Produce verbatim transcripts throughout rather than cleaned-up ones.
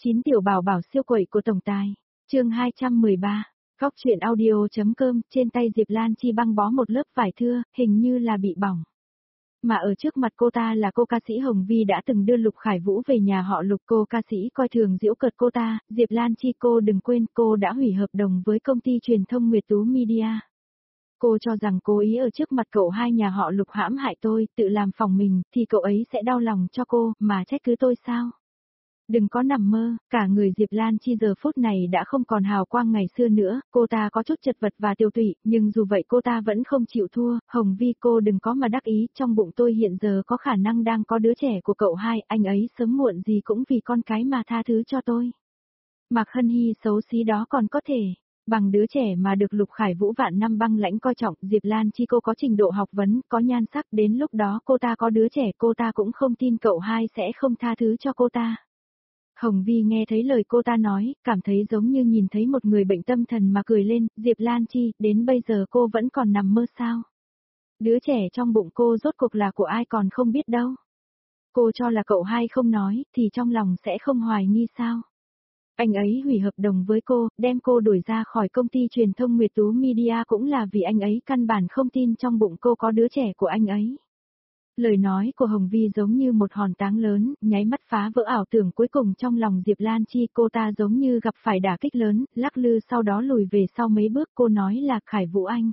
chín tiểu bảo bảo siêu quậy của tổng tài. Chương hai trăm mười ba. Góc truyện audio.com, trên tay Diệp Lan Chi băng bó một lớp vải thưa, hình như là bị bỏng. Mà ở trước mặt cô ta là cô ca sĩ Hồng Vi đã từng đưa Lục Khải Vũ về nhà họ Lục. Cô ca sĩ coi thường giễu cợt cô ta. Diệp Lan Chi, cô đừng quên cô đã hủy hợp đồng với công ty truyền thông Nguyệt Tú Media. Cô cho rằng cố ý ở trước mặt cậu hai nhà họ Lục hãm hại tôi, tự làm phỏng mình, thì cậu ấy sẽ đau lòng cho cô, mà trách cứ tôi sao? Đừng có nằm mơ, cả người Diệp Lan Chi giờ phút này đã không còn hào quang ngày xưa nữa, cô ta có chút chật vật và tiêu tụy, nhưng dù vậy cô ta vẫn không chịu thua. Hồng Vi, cô đừng có mà đắc ý, trong bụng tôi hiện giờ có khả năng đang có đứa trẻ của cậu hai, anh ấy sớm muộn gì cũng vì con cái mà tha thứ cho tôi. Mạc Hân Hy xấu xí đó còn có thể bằng đứa trẻ mà được Lục Khải Vũ vạn năm băng lãnh coi trọng. Diệp Lan Chi, cô có trình độ học vấn, có nhan sắc, đến lúc đó cô ta có đứa trẻ cô ta cũng không tin cậu hai sẽ không tha thứ cho cô ta. Hồng Vi nghe thấy lời cô ta nói, cảm thấy giống như nhìn thấy một người bệnh tâm thần mà cười lên. Diệp Lan Chi, đến bây giờ cô vẫn còn nằm mơ sao? Đứa trẻ trong bụng cô rốt cuộc là của ai còn không biết đâu. Cô cho là cậu hai không nói, thì trong lòng sẽ không hoài nghi sao? Anh ấy hủy hợp đồng với cô, đem cô đuổi ra khỏi công ty truyền thông Nguyệt Tú Media cũng là vì anh ấy căn bản không tin trong bụng cô có đứa trẻ của anh ấy. Lời nói của Hồng Vi giống như một hòn táng lớn, nháy mắt phá vỡ ảo tưởng cuối cùng trong lòng Diệp Lan Chi. Cô ta giống như gặp phải đả kích lớn, lắc lư sau đó lùi về sau mấy bước. Cô nói là Khải Vũ anh.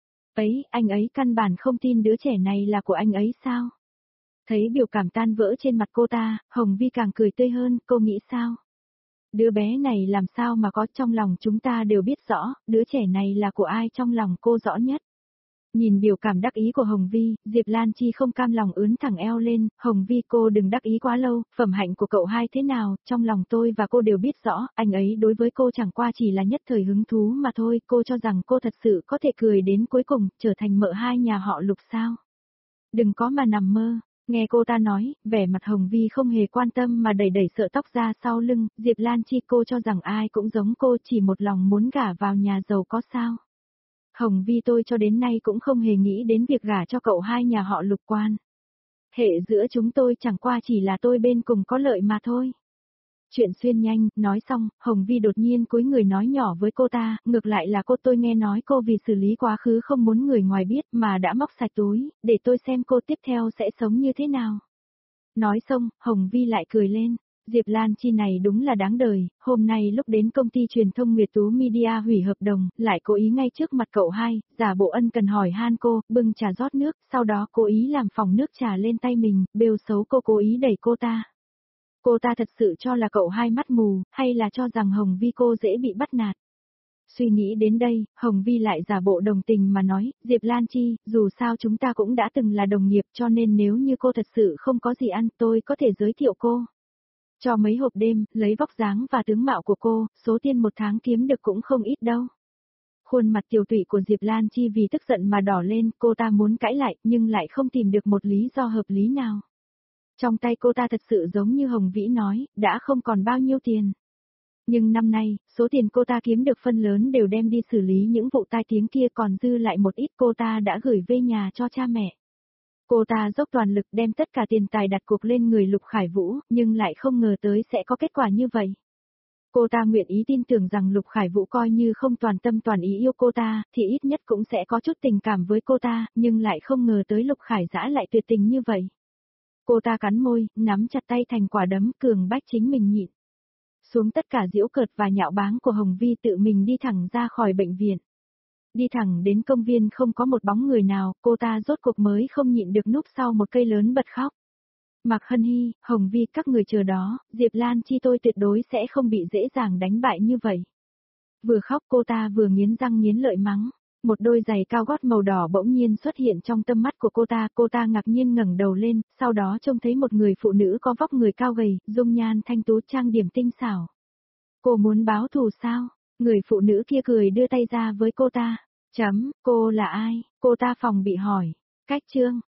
Ấy, anh ấy căn bản không tin đứa trẻ này là của anh ấy sao? Thấy biểu cảm tan vỡ trên mặt cô ta, Hồng Vi càng cười tươi hơn. Cô nghĩ sao? Đứa bé này làm sao mà có, trong lòng chúng ta đều biết rõ, đứa trẻ này là của ai trong lòng cô rõ nhất. Nhìn biểu cảm đắc ý của Hồng Vi, Diệp Lan Chi không cam lòng ướn thẳng eo lên. Hồng Vi, cô đừng đắc ý quá lâu, phẩm hạnh của cậu hai thế nào, trong lòng tôi và cô đều biết rõ, anh ấy đối với cô chẳng qua chỉ là nhất thời hứng thú mà thôi. Cô cho rằng cô thật sự có thể cười đến cuối cùng, trở thành mợ hai nhà họ Lục sao? Đừng có mà nằm mơ. Nghe cô ta nói, vẻ mặt Hồng Vi không hề quan tâm mà đẩy đẩy sợi tóc ra sau lưng. Diệp Lan Chi, cô cho rằng ai cũng giống cô, chỉ một lòng muốn gả vào nhà giàu có sao? Hồng Vi, tôi cho đến nay cũng không hề nghĩ đến việc gả cho cậu hai nhà họ Lục quan. Hệ giữa chúng tôi chẳng qua chỉ là tôi bên cùng có lợi mà thôi. Chuyện xuyên nhanh, nói xong, Hồng Vi đột nhiên cúi người nói nhỏ với cô ta, ngược lại là cô, tôi nghe nói cô vì xử lý quá khứ không muốn người ngoài biết mà đã móc sạch túi, để tôi xem cô tiếp theo sẽ sống như thế nào. Nói xong, Hồng Vi lại cười lên. Diệp Lan Chi này đúng là đáng đời, hôm nay lúc đến công ty truyền thông Nguyệt Tú Media hủy hợp đồng, lại cố ý ngay trước mặt cậu hai, giả bộ ân cần hỏi han cô, bưng trà rót nước, sau đó cố ý làm phỏng nước trà lên tay mình, bêu xấu cô, cố ý đẩy cô ta. Cô ta thật sự cho là cậu hai mắt mù, hay là cho rằng Hồng Vi cô dễ bị bắt nạt? Suy nghĩ đến đây, Hồng Vi lại giả bộ đồng tình mà nói, Diệp Lan Chi, dù sao chúng ta cũng đã từng là đồng nghiệp, cho nên nếu như cô thật sự không có gì ăn, tôi có thể giới thiệu cô cho mấy hộp đêm, lấy vóc dáng và tướng mạo của cô, số tiền một tháng kiếm được cũng không ít đâu. Khuôn mặt tiều tụy của Diệp Lan Chi vì tức giận mà đỏ lên, cô ta muốn cãi lại, nhưng lại không tìm được một lý do hợp lý nào. Trong tay cô ta thật sự giống như Hồng Vĩ nói, đã không còn bao nhiêu tiền. Nhưng năm nay, số tiền cô ta kiếm được phân lớn đều đem đi xử lý những vụ tai tiếng kia, còn dư lại một ít cô ta đã gửi về nhà cho cha mẹ. Cô ta dốc toàn lực đem tất cả tiền tài đặt cuộc lên người Lục Khải Vũ, nhưng lại không ngờ tới sẽ có kết quả như vậy. Cô ta nguyện ý tin tưởng rằng Lục Khải Vũ coi như không toàn tâm toàn ý yêu cô ta, thì ít nhất cũng sẽ có chút tình cảm với cô ta, nhưng lại không ngờ tới Lục Khải Dã lại tuyệt tình như vậy. Cô ta cắn môi, nắm chặt tay thành quả đấm, cường bách chính mình nhịn xuống tất cả giễu cợt và nhạo báng của Hồng Vi, tự mình đi thẳng ra khỏi bệnh viện. Đi thẳng đến công viên không có một bóng người nào, cô ta rốt cuộc mới không nhịn được núp sau một cây lớn bật khóc. Mạc Hân Hy, Hồng Vi, các người chờ đó, Diệp Lan Chi tôi tuyệt đối sẽ không bị dễ dàng đánh bại như vậy. Vừa khóc cô ta vừa nghiến răng nghiến lợi mắng. Một đôi giày cao gót màu đỏ bỗng nhiên xuất hiện trong tâm mắt của cô ta, cô ta ngạc nhiên ngẩng đầu lên, sau đó trông thấy một người phụ nữ có vóc người cao gầy, dung nhan thanh tú, trang điểm tinh xảo. Cô muốn báo thù sao? Người phụ nữ kia cười đưa tay ra với cô ta. Chấm, cô là ai? Cô ta phòng bị hỏi. Cách chương.